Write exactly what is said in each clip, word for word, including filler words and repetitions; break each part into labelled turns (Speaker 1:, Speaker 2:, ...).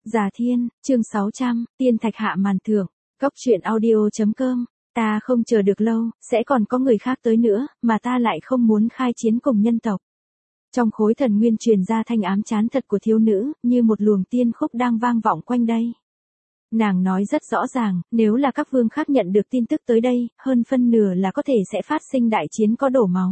Speaker 1: Già Thiên, chương sáu trăm, tiên thạch hạ màn thưởng, cốc truyện audio.com, ta không chờ được lâu, sẽ còn có người khác tới nữa, mà ta lại không muốn khai chiến cùng nhân tộc. Trong khối thần nguyên truyền ra thanh ám chán thật của thiếu nữ, như một luồng tiên khúc đang vang vọng quanh đây. Nàng nói rất rõ ràng, nếu là các vương khác nhận được tin tức tới đây, hơn phân nửa là có thể sẽ phát sinh đại chiến có đổ máu.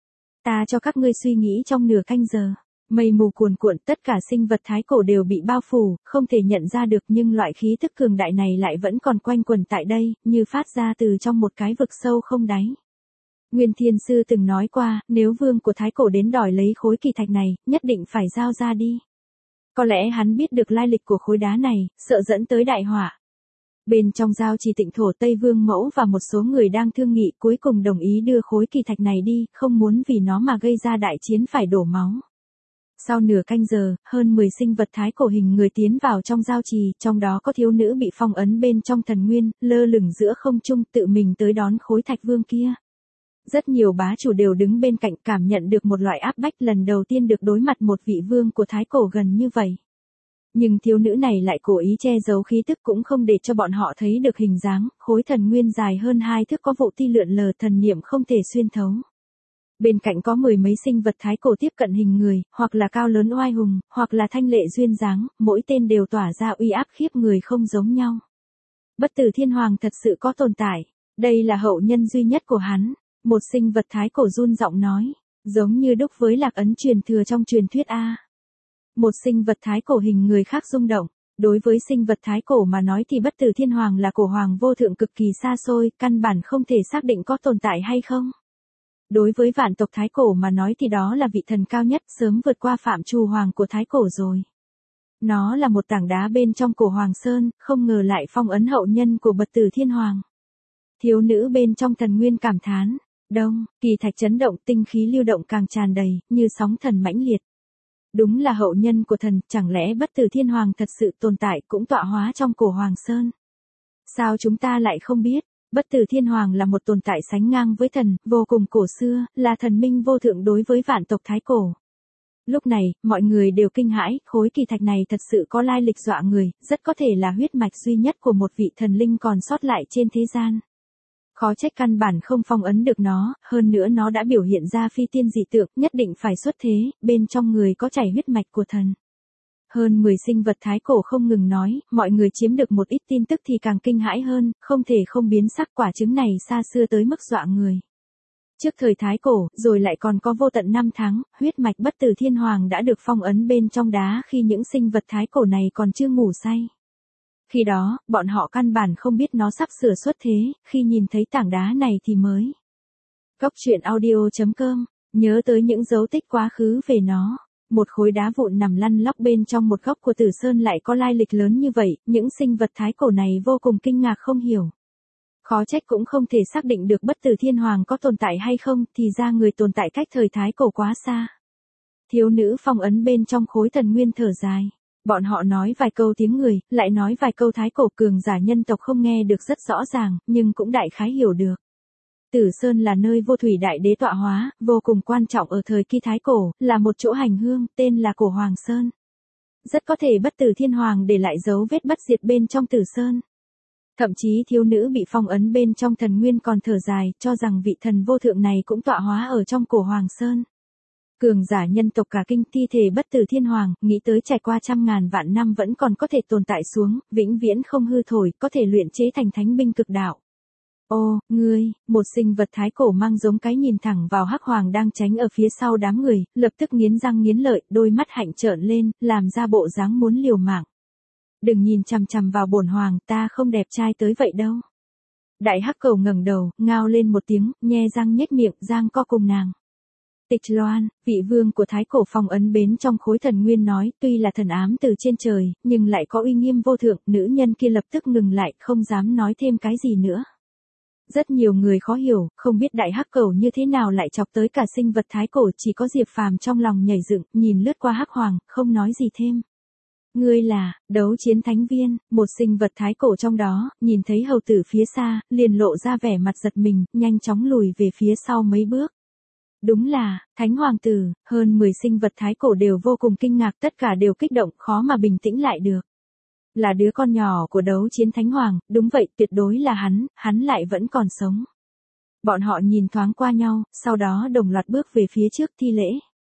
Speaker 1: Ta cho các ngươi suy nghĩ trong nửa canh giờ. Mây mù cuồn cuộn, tất cả sinh vật thái cổ đều bị bao phủ, không thể nhận ra được, nhưng loại khí tức cường đại này lại vẫn còn quanh quẩn tại đây, như phát ra từ trong một cái vực sâu không đáy. Nguyên Thiên Sư từng nói qua, nếu vương của thái cổ đến đòi lấy khối kỳ thạch này, nhất định phải giao ra đi. Có lẽ hắn biết được lai lịch của khối đá này, sợ dẫn tới đại họa. Bên trong giao trì Tịnh Thổ Tây Vương Mẫu và một số người đang thương nghị cuối cùng đồng ý đưa khối kỳ thạch này đi, không muốn vì nó mà gây ra đại chiến phải đổ máu. Sau nửa canh giờ, hơn mười sinh vật thái cổ hình người tiến vào trong giao trì, trong đó có thiếu nữ bị phong ấn bên trong thần nguyên, lơ lửng giữa không trung, tự mình tới đón khối thạch vương kia. Rất nhiều bá chủ đều đứng bên cạnh, cảm nhận được một loại áp bách, lần đầu tiên được đối mặt một vị vương của thái cổ gần như vậy. Nhưng thiếu nữ này lại cố ý che giấu khí tức, cũng không để cho bọn họ thấy được hình dáng, khối thần nguyên dài hơn hai thước có vụ ti lượn lờ, thần niệm không thể xuyên thấu. Bên cạnh có mười mấy sinh vật thái cổ tiếp cận hình người, hoặc là cao lớn oai hùng, hoặc là thanh lệ duyên dáng, mỗi tên đều tỏa ra uy áp khiếp người không giống nhau. Bất Tử Thiên Hoàng thật sự có tồn tại, đây là hậu nhân duy nhất của hắn, một sinh vật thái cổ run giọng nói, giống như đúc với lạc ấn truyền thừa trong truyền thuyết A. Một sinh vật thái cổ hình người khác rung động, đối với sinh vật thái cổ mà nói thì Bất Tử Thiên Hoàng là cổ hoàng vô thượng cực kỳ xa xôi, căn bản không thể xác định có tồn tại hay không. Đối với vạn tộc thái cổ mà nói thì đó là vị thần cao nhất, sớm vượt qua phạm trù hoàng của thái cổ rồi. Nó là một tảng đá bên trong cổ Hoàng Sơn, không ngờ lại phong ấn hậu nhân của Bất Tử Thiên Hoàng. Thiếu nữ bên trong thần nguyên cảm thán, đông, kỳ thạch chấn động, tinh khí lưu động càng tràn đầy, như sóng thần mãnh liệt. Đúng là hậu nhân của thần, chẳng lẽ Bất Tử Thiên Hoàng thật sự tồn tại, cũng tọa hóa trong cổ Hoàng Sơn? Sao chúng ta lại không biết? Bất Tử Thiên Hoàng là một tồn tại sánh ngang với thần, vô cùng cổ xưa, là thần minh vô thượng đối với vạn tộc thái cổ. Lúc này, mọi người đều kinh hãi, khối kỳ thạch này thật sự có lai lịch dọa người, rất có thể là huyết mạch duy nhất của một vị thần linh còn sót lại trên thế gian. Khó trách căn bản không phong ấn được nó, hơn nữa nó đã biểu hiện ra phi tiên dị tượng, nhất định phải xuất thế, bên trong người có chảy huyết mạch của thần. Hơn mười sinh vật thái cổ không ngừng nói, mọi người chiếm được một ít tin tức thì càng kinh hãi hơn, không thể không biến sắc, quả trứng này xa xưa tới mức dọa người. Trước thời thái cổ, rồi lại còn có vô tận năm tháng, huyết mạch Bất Tử Thiên Hoàng đã được phong ấn bên trong đá khi những sinh vật thái cổ này còn chưa ngủ say. Khi đó, bọn họ căn bản không biết nó sắp sửa xuất thế, khi nhìn thấy tảng đá này thì mới. Cốc truyện audio.com, nhớ tới những dấu tích quá khứ về nó. Một khối đá vụn nằm lăn lóc bên trong một góc của Tử Sơn lại có lai lịch lớn như vậy, những sinh vật thái cổ này vô cùng kinh ngạc không hiểu. Khó trách cũng không thể xác định được Bất Tử Thiên Hoàng có tồn tại hay không, thì ra người tồn tại cách thời thái cổ quá xa. Thiếu nữ phong ấn bên trong khối thần nguyên thở dài. Bọn họ nói vài câu tiếng người, lại nói vài câu thái cổ, cường giả nhân tộc không nghe được rất rõ ràng, nhưng cũng đại khái hiểu được. Tử Sơn là nơi vô thủy đại đế tọa hóa, vô cùng quan trọng ở thời kỳ thái cổ, là một chỗ hành hương, tên là cổ Hoàng Sơn. Rất có thể Bất Tử Thiên Hoàng để lại dấu vết bất diệt bên trong Tử Sơn. Thậm chí thiếu nữ bị phong ấn bên trong thần nguyên còn thở dài, cho rằng vị thần vô thượng này cũng tọa hóa ở trong cổ Hoàng Sơn. Cường giả nhân tộc cả kinh, thi thể Bất Tử Thiên Hoàng, nghĩ tới trải qua trăm ngàn vạn năm vẫn còn có thể tồn tại xuống, vĩnh viễn không hư thổi, có thể luyện chế thành thánh binh cực đạo. Ô, ngươi, một sinh vật thái cổ mang giống cái nhìn thẳng vào Hắc Hoàng đang tránh ở phía sau đám người, lập tức nghiến răng nghiến lợi, đôi mắt hạnh trợn lên, làm ra bộ dáng muốn liều mạng. Đừng nhìn chằm chằm vào bổn hoàng, ta không đẹp trai tới vậy đâu. Đại Hắc Cầu ngẩng đầu, ngao lên một tiếng, nhe răng nhếch miệng, giang co cùng nàng. Tịch Loan, vị vương của thái cổ phong ấn bến trong khối thần nguyên nói, tuy là thần ám từ trên trời, nhưng lại có uy nghiêm vô thượng, nữ nhân kia lập tức ngừng lại, không dám nói thêm cái gì nữa. Rất nhiều người khó hiểu, không biết Đại Hắc Cầu như thế nào lại chọc tới cả sinh vật thái cổ, chỉ có Diệp Phàm trong lòng nhảy dựng, nhìn lướt qua Hắc Hoàng, không nói gì thêm. Ngươi là, đấu chiến thánh viên, một sinh vật thái cổ trong đó, nhìn thấy hầu tử phía xa, liền lộ ra vẻ mặt giật mình, nhanh chóng lùi về phía sau mấy bước. Đúng là, thánh hoàng tử, hơn mười sinh vật thái cổ đều vô cùng kinh ngạc, tất cả đều kích động, khó mà bình tĩnh lại được. Là đứa con nhỏ của đấu chiến thánh hoàng, đúng vậy, tuyệt đối là hắn, hắn lại vẫn còn sống. Bọn họ nhìn thoáng qua nhau, sau đó đồng loạt bước về phía trước thi lễ.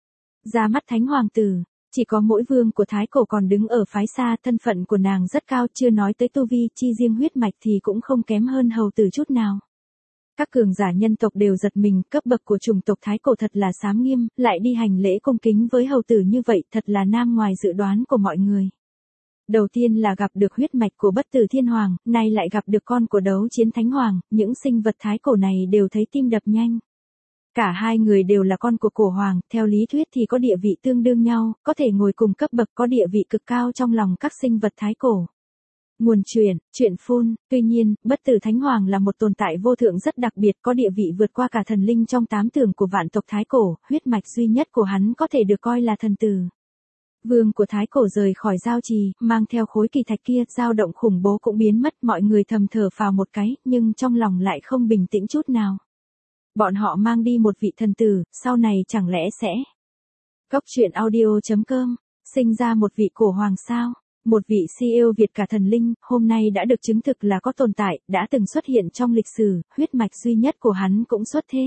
Speaker 1: Ra mắt thánh hoàng tử, chỉ có mỗi vương của Thái Cổ còn đứng ở phái xa, thân phận của nàng rất cao, chưa nói tới tu vi, chi riêng huyết mạch thì cũng không kém hơn hầu tử chút nào. Các cường giả nhân tộc đều giật mình, cấp bậc của chủng tộc Thái Cổ thật là xám nghiêm, lại đi hành lễ cung kính với hầu tử như vậy, thật là nam ngoài dự đoán của mọi người. Đầu tiên là gặp được huyết mạch của bất tử thiên hoàng, nay lại gặp được con của đấu chiến thánh hoàng, những sinh vật Thái Cổ này đều thấy tim đập nhanh. Cả hai người đều là con của cổ hoàng, theo lý thuyết thì có địa vị tương đương nhau, có thể ngồi cùng cấp bậc, có địa vị cực cao trong lòng các sinh vật Thái Cổ. Nguồn truyền, truyện phun, tuy nhiên, bất tử thánh hoàng là một tồn tại vô thượng rất đặc biệt, có địa vị vượt qua cả thần linh trong tám tường của vạn tộc Thái Cổ, huyết mạch duy nhất của hắn có thể được coi là thần tử. Vương của Thái Cổ rời khỏi giao trì, mang theo khối kỳ thạch kia, dao động khủng bố cũng biến mất, mọi người thầm thở phào một cái, nhưng trong lòng lại không bình tĩnh chút nào. Bọn họ mang đi một vị thần tử, sau này chẳng lẽ sẽ... Góc truyện audio chấm com, sinh ra một vị cổ hoàng sao? Một vị siêu việt cả thần linh, hôm nay đã được chứng thực là có tồn tại, đã từng xuất hiện trong lịch sử, huyết mạch duy nhất của hắn cũng xuất thế.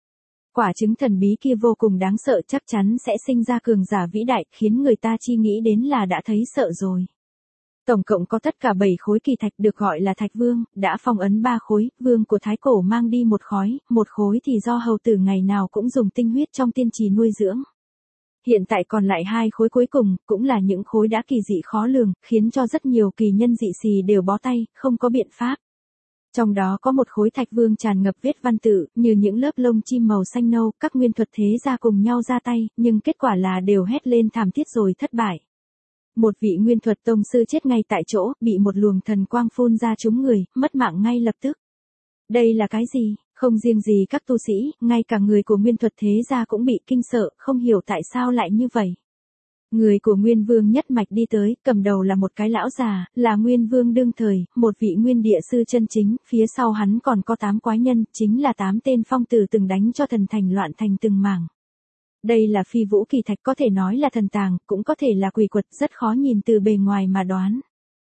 Speaker 1: Quả trứng thần bí kia vô cùng đáng sợ, chắc chắn sẽ sinh ra cường giả vĩ đại, khiến người ta chi nghĩ đến là đã thấy sợ rồi. Tổng cộng có tất cả bảy khối kỳ thạch được gọi là thạch vương, đã phong ấn ba khối, vương của Thái Cổ mang đi một khối, một khối thì do hầu tử ngày nào cũng dùng tinh huyết trong tiên trì nuôi dưỡng. Hiện tại còn lại hai khối cuối cùng, cũng là những khối đã kỳ dị khó lường, khiến cho rất nhiều kỳ nhân dị xì đều bó tay, không có biện pháp. Trong đó có một khối thạch vương tràn ngập vết văn tự, như những lớp lông chim màu xanh nâu, các nguyên thuật thế gia cùng nhau ra tay, nhưng kết quả là đều hét lên thảm thiết rồi thất bại. Một vị nguyên thuật tông sư chết ngay tại chỗ, bị một luồng thần quang phun ra trúng người, mất mạng ngay lập tức. Đây là cái gì? Không riêng gì các tu sĩ, ngay cả người của nguyên thuật thế gia cũng bị kinh sợ, không hiểu tại sao lại như vậy. Người của Nguyên Vương nhất mạch đi tới, cầm đầu là một cái lão già, là Nguyên Vương đương thời, một vị nguyên địa sư chân chính, phía sau hắn còn có tám quái nhân, chính là tám tên phong tử từng đánh cho thần thành loạn thành từng mảng. Đây là phi vũ kỳ thạch, có thể nói là thần tàng, cũng có thể là quỷ quật, rất khó nhìn từ bề ngoài mà đoán.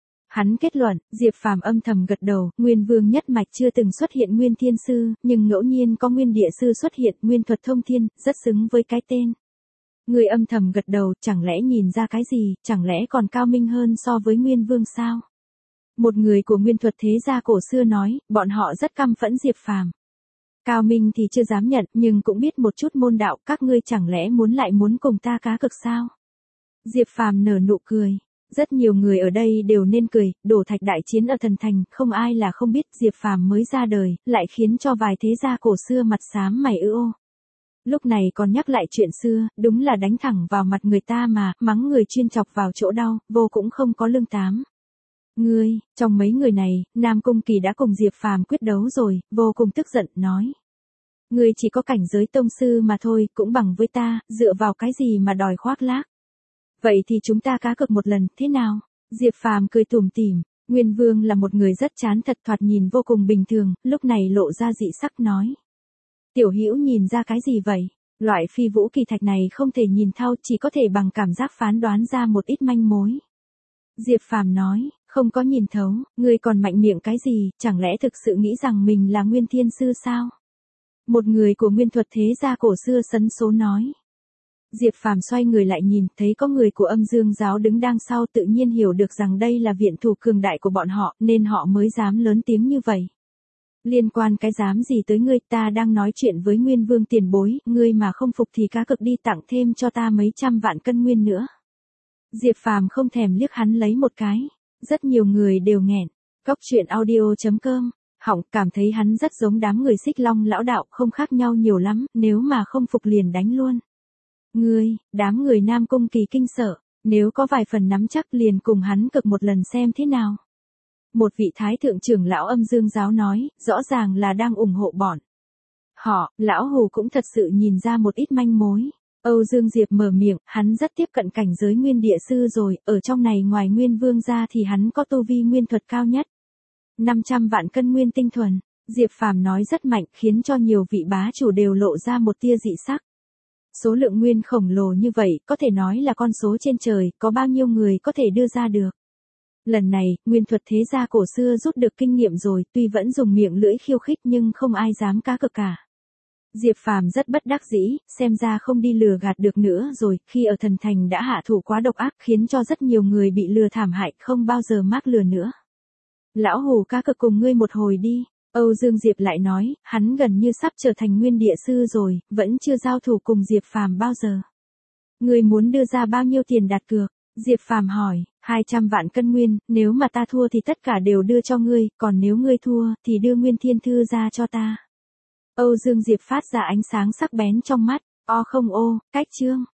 Speaker 1: Hắn kết luận, Diệp Phàm âm thầm gật đầu, Nguyên Vương nhất mạch chưa từng xuất hiện Nguyên Thiên Sư, nhưng ngẫu nhiên có Nguyên Địa Sư xuất hiện, Nguyên Thuật Thông Thiên, rất xứng với cái tên. Người âm thầm gật đầu, chẳng lẽ nhìn ra cái gì, chẳng lẽ còn cao minh hơn so với Nguyên Vương sao? Một người của Nguyên Thuật thế gia cổ xưa nói, bọn họ rất căm phẫn Diệp Phàm. Cao minh thì chưa dám nhận, nhưng cũng biết một chút môn đạo, các ngươi chẳng lẽ muốn lại muốn cùng ta cá cược sao? Diệp Phàm nở nụ cười. Rất nhiều người ở đây đều nên cười, đổ thạch đại chiến ở thần thành, không ai là không biết Diệp Phàm mới ra đời, lại khiến cho vài thế gia cổ xưa mặt xám mày ư ô. Lúc này còn nhắc lại chuyện xưa, đúng là đánh thẳng vào mặt người ta mà, mắng người chuyên chọc vào chỗ đau, vô cũng không có lương tám. Ngươi, trong mấy người này, Nam Cung Kỳ đã cùng Diệp Phàm quyết đấu rồi, vô cùng tức giận, nói. Ngươi chỉ có cảnh giới tông sư mà thôi, cũng bằng với ta, dựa vào cái gì mà đòi khoác lác. Vậy thì chúng ta cá cược một lần, thế nào? Diệp Phàm cười tủm tỉm, Nguyên Vương là một người rất chán thật, thoạt nhìn vô cùng bình thường, lúc này lộ ra dị sắc nói. Tiểu Hữu nhìn ra cái gì vậy? Loại phi vũ kỳ thạch này không thể nhìn thâu, chỉ có thể bằng cảm giác phán đoán ra một ít manh mối. Diệp Phàm nói, không có nhìn thấu, ngươi còn mạnh miệng cái gì, chẳng lẽ thực sự nghĩ rằng mình là Nguyên Thiên Sư sao? Một người của Nguyên Thuật thế gia cổ xưa sấn số nói. Diệp Phàm xoay người lại nhìn, thấy có người của Âm Dương giáo đứng đằng sau, tự nhiên hiểu được rằng đây là viện thủ cường đại của bọn họ, nên họ mới dám lớn tiếng như vậy. Liên quan cái dám gì tới ngươi, ta đang nói chuyện với Nguyên Vương tiền bối, ngươi mà không phục thì cá cược đi, tặng thêm cho ta mấy trăm vạn cân nguyên nữa. Diệp Phàm không thèm liếc hắn lấy một cái, rất nhiều người đều nghẹn. Góc truyện audio chấm com, hỏng, cảm thấy hắn rất giống đám người Xích Long lão đạo, không khác nhau nhiều lắm, nếu mà không phục liền đánh luôn. Ngươi, đám người Nam Cung Kỳ kinh sợ, nếu có vài phần nắm chắc liền cùng hắn cực một lần xem thế nào. Một vị thái thượng trưởng lão Âm Dương giáo nói, rõ ràng là đang ủng hộ bọn họ, lão hù cũng thật sự nhìn ra một ít manh mối. Âu Dương Diệp mở miệng, hắn rất tiếp cận cảnh giới Nguyên Địa Sư rồi, ở trong này ngoài Nguyên Vương ra thì hắn có tu vi nguyên thuật cao nhất. năm trăm vạn cân nguyên tinh thuần, Diệp Phàm nói rất mạnh, khiến cho nhiều vị bá chủ đều lộ ra một tia dị sắc. Số lượng nguyên khổng lồ như vậy, có thể nói là con số trên trời, có bao nhiêu người có thể đưa ra được. Lần này, nguyên thuật thế gia cổ xưa rút được kinh nghiệm rồi, tuy vẫn dùng miệng lưỡi khiêu khích nhưng không ai dám cá cược cả. Diệp Phàm rất bất đắc dĩ, xem ra không đi lừa gạt được nữa rồi, khi ở thần thành đã hạ thủ quá độc ác khiến cho rất nhiều người bị lừa thảm hại, không bao giờ mắc lừa nữa. Lão Hủ cá cược cùng ngươi một hồi đi. Âu Dương Diệp lại nói, hắn gần như sắp trở thành nguyên địa sư rồi, vẫn chưa giao thủ cùng Diệp Phàm bao giờ. Ngươi muốn đưa ra bao nhiêu tiền đặt cược? Diệp Phàm hỏi, hai trăm vạn cân nguyên, nếu mà ta thua thì tất cả đều đưa cho ngươi, còn nếu ngươi thua, thì đưa nguyên thiên thư ra cho ta. Âu Dương Diệp phát ra ánh sáng sắc bén trong mắt, o không ô, cách chương.